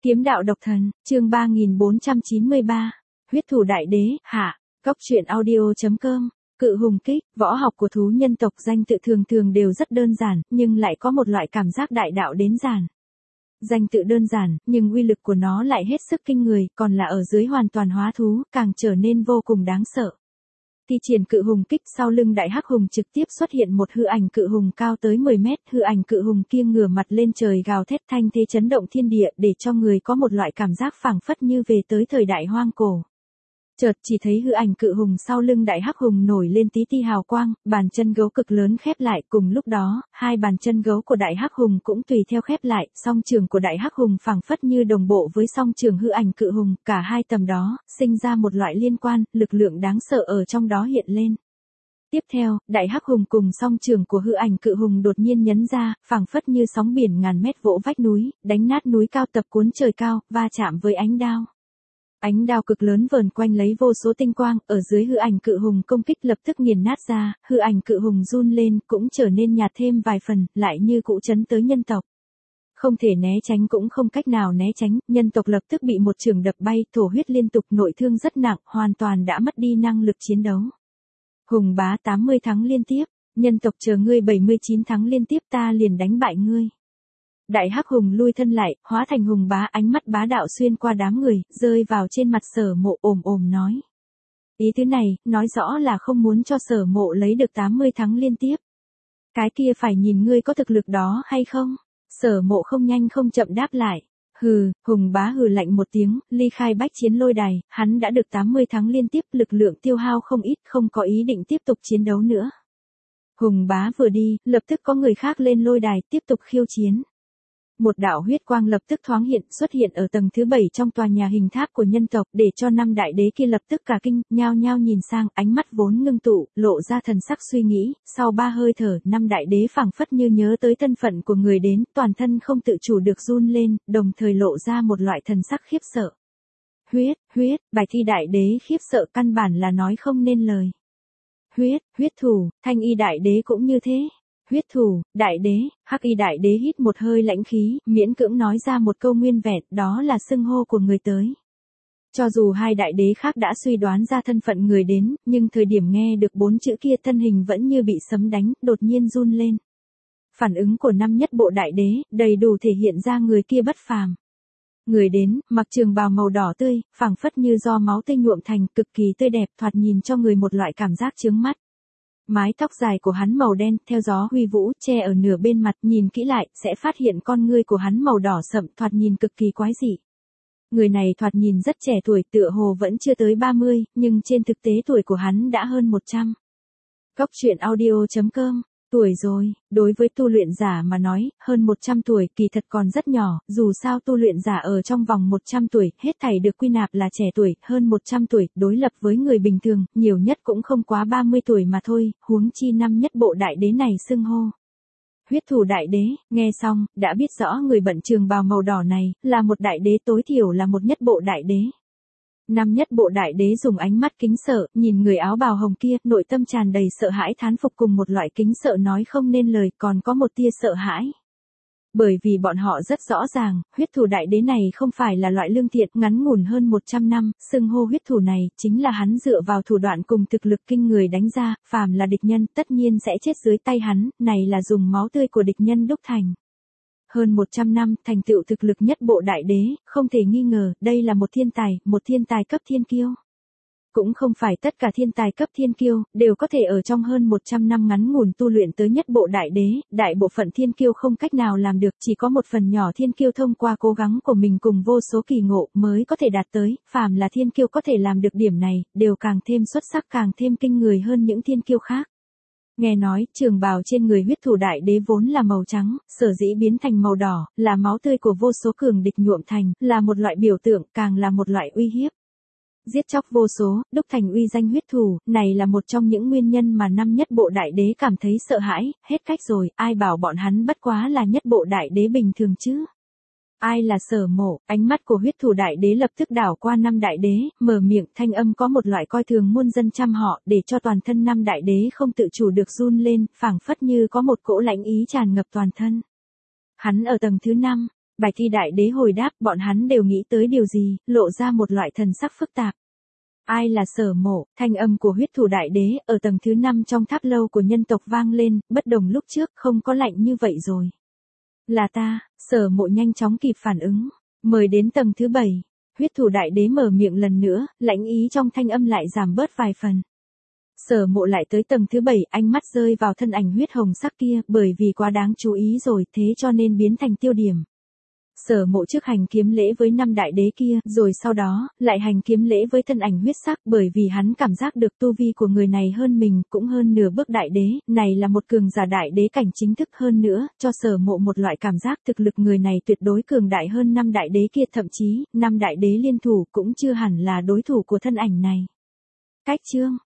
Kiếm đạo độc thần, chương 3493. Huyết thủ đại đế, hạ. Góc truyện audio.com. Cự hùng kích, võ học của thú nhân tộc danh tự thường thường đều rất đơn giản, nhưng lại có một loại cảm giác đại đạo đến giản. Danh tự đơn giản, nhưng uy lực của nó lại hết sức kinh người, còn là ở dưới hoàn toàn hóa thú, càng trở nên vô cùng đáng sợ. Thi triển cự hùng kích, sau lưng đại hắc hùng trực tiếp xuất hiện một hư ảnh cự hùng cao tới 10 mét, hư ảnh cự hùng kia ngửa mặt lên trời gào thét thanh thế chấn động thiên địa, để cho người có một loại cảm giác phảng phất như về tới thời đại hoang cổ. Chợt chỉ thấy hư ảnh cự hùng sau lưng đại hắc hùng nổi lên tí ti hào quang, bàn chân gấu cực lớn khép lại, cùng lúc đó, hai bàn chân gấu của đại hắc hùng cũng tùy theo khép lại, song trường của đại hắc hùng phảng phất như đồng bộ với song trường hư ảnh cự hùng, cả hai tầm đó, sinh ra một loại liên quan, lực lượng đáng sợ ở trong đó hiện lên. Tiếp theo, đại hắc hùng cùng song trường của hư ảnh cự hùng đột nhiên nhấn ra, phảng phất như sóng biển ngàn mét vỗ vách núi, đánh nát núi cao tập cuốn trời cao, va chạm với ánh đao. Ánh đao cực lớn vờn quanh lấy vô số tinh quang, ở dưới hư ảnh cự hùng công kích lập tức nghiền nát ra, hư ảnh cự hùng run lên, cũng trở nên nhạt thêm vài phần, lại như cũ chấn tới nhân tộc. Không thể né tránh cũng không cách nào né tránh, nhân tộc lập tức bị một chưởng đập bay, thổ huyết liên tục, nội thương rất nặng, hoàn toàn đã mất đi năng lực chiến đấu. Hùng bá 80 thắng liên tiếp, nhân tộc chờ ngươi 79 thắng liên tiếp, ta liền đánh bại ngươi. Đại hắc hùng lui thân lại, hóa thành hùng bá, ánh mắt bá đạo xuyên qua đám người, rơi vào trên mặt Sở Mộ, ồm nói. Ý thứ này, nói rõ là không muốn cho Sở Mộ lấy được 80 thắng liên tiếp. Cái kia phải nhìn ngươi có thực lực đó hay không? Sở Mộ không nhanh không chậm đáp lại. Hừ, hùng bá hừ lạnh một tiếng, ly khai bách chiến lôi đài, hắn đã được 80 thắng liên tiếp, lực lượng tiêu hao không ít, không có ý định tiếp tục chiến đấu nữa. Hùng bá vừa đi, lập tức có người khác lên lôi đài, tiếp tục khiêu chiến. Một đạo huyết quang lập tức thoáng hiện, xuất hiện ở tầng thứ 7 trong tòa nhà hình tháp của nhân tộc, để cho năm đại đế kia lập tức cả kinh, nhao nhao nhìn sang, ánh mắt vốn ngưng tụ, lộ ra thần sắc suy nghĩ, sau 3 hơi thở, năm đại đế phảng phất như nhớ tới thân phận của người đến, toàn thân không tự chủ được run lên, đồng thời lộ ra một loại thần sắc khiếp sợ. Huyết, bài thi đại đế khiếp sợ căn bản là nói không nên lời. Huyết thủ, thanh y đại đế cũng như thế. Huyết thủ, đại đế, hắc y đại đế hít một hơi lãnh khí, miễn cưỡng nói ra một câu nguyên vẹn, đó là xưng hô của người tới. Cho dù hai đại đế khác đã suy đoán ra thân phận người đến, nhưng thời điểm nghe được 4 chữ kia thân hình vẫn như bị sấm đánh, đột nhiên run lên. Phản ứng của năm nhất bộ đại đế, đầy đủ thể hiện ra người kia bất phàm. Người đến, mặc trường bào màu đỏ tươi, phảng phất như do máu tươi nhuộm thành, cực kỳ tươi đẹp, thoạt nhìn cho người một loại cảm giác chướng mắt. Mái tóc dài của hắn màu đen, theo gió huy vũ, che ở nửa bên mặt, nhìn kỹ lại, sẽ phát hiện con ngươi của hắn màu đỏ sậm, thoạt nhìn cực kỳ quái dị. Người này thoạt nhìn rất trẻ tuổi, tựa hồ vẫn chưa tới 30, nhưng trên thực tế tuổi của hắn đã hơn 100. Góc truyện audio.com. Tuổi rồi, đối với tu luyện giả mà nói, hơn 100 tuổi kỳ thật còn rất nhỏ, dù sao tu luyện giả ở trong vòng 100 tuổi, hết thảy được quy nạp là trẻ tuổi, hơn 100 tuổi, đối lập với người bình thường, nhiều nhất cũng không quá 30 tuổi mà thôi, huống chi năm nhất bộ đại đế này xưng hô. Huyết thủ đại đế, nghe xong, đã biết rõ người bận trường bào màu đỏ này, là một đại đế, tối thiểu là một nhất bộ đại đế. Năm nhất bộ đại đế dùng ánh mắt kính sợ, nhìn người áo bào hồng kia, nội tâm tràn đầy sợ hãi thán phục cùng một loại kính sợ nói không nên lời, còn có một tia sợ hãi. Bởi vì bọn họ rất rõ ràng, huyết thủ đại đế này không phải là loại lương thiện, ngắn ngủn hơn 100 năm, xưng hô huyết thủ này, chính là hắn dựa vào thủ đoạn cùng thực lực kinh người đánh ra, phàm là địch nhân, tất nhiên sẽ chết dưới tay hắn, này là dùng máu tươi của địch nhân đúc thành. Hơn 100 năm, thành tựu thực lực nhất bộ đại đế, không thể nghi ngờ, đây là một thiên tài cấp thiên kiêu. Cũng không phải tất cả thiên tài cấp thiên kiêu, đều có thể ở trong hơn 100 năm ngắn ngủn tu luyện tới nhất bộ đại đế, đại bộ phận thiên kiêu không cách nào làm được, chỉ có một phần nhỏ thiên kiêu thông qua cố gắng của mình cùng vô số kỳ ngộ mới có thể đạt tới, phàm là thiên kiêu có thể làm được điểm này, đều càng thêm xuất sắc càng thêm kinh người hơn những thiên kiêu khác. Nghe nói, trường bào trên người huyết thủ đại đế vốn là màu trắng, sở dĩ biến thành màu đỏ, là máu tươi của vô số cường địch nhuộm thành, là một loại biểu tượng, càng là một loại uy hiếp. Giết chóc vô số, đúc thành uy danh huyết thủ, này là một trong những nguyên nhân mà năm nhất bộ đại đế cảm thấy sợ hãi, hết cách rồi, ai bảo bọn hắn bất quá là nhất bộ đại đế bình thường chứ. Ai là Sở Mộ? Ánh mắt của huyết thủ đại đế lập tức đảo qua năm đại đế, mở miệng, thanh âm có một loại coi thường muôn dân trăm họ, để cho toàn thân năm đại đế không tự chủ được run lên, phảng phất như có một cỗ lãnh ý tràn ngập toàn thân. Hắn ở tầng thứ 5, Bạch y đại đế hồi đáp, bọn hắn đều nghĩ tới điều gì, lộ ra một loại thần sắc phức tạp. Ai là Sở Mộ? Thanh âm của huyết thủ đại đế ở tầng thứ 5 trong tháp lâu của nhân tộc vang lên, bất đồng lúc trước không có lạnh như vậy rồi. Là ta. Sở Mộ nhanh chóng kịp phản ứng. Mời đến tầng thứ 7. Huyết thủ đại đế mở miệng lần nữa, lãnh ý trong thanh âm lại giảm bớt vài phần. Sở Mộ lại tới tầng thứ 7, ánh mắt rơi vào thân ảnh huyết hồng sắc kia, bởi vì quá đáng chú ý rồi, thế cho nên biến thành tiêu điểm. Sở Mộ trước hành kiếm lễ với 5 đại đế kia, rồi sau đó, lại hành kiếm lễ với thân ảnh huyết sắc, bởi vì hắn cảm giác được tu vi của người này hơn mình, cũng hơn nửa bước đại đế, này là một cường giả đại đế cảnh chính thức hơn nữa, cho Sở Mộ một loại cảm giác thực lực người này tuyệt đối cường đại hơn 5 đại đế kia, thậm chí, 5 đại đế liên thủ cũng chưa hẳn là đối thủ của thân ảnh này. Cách chương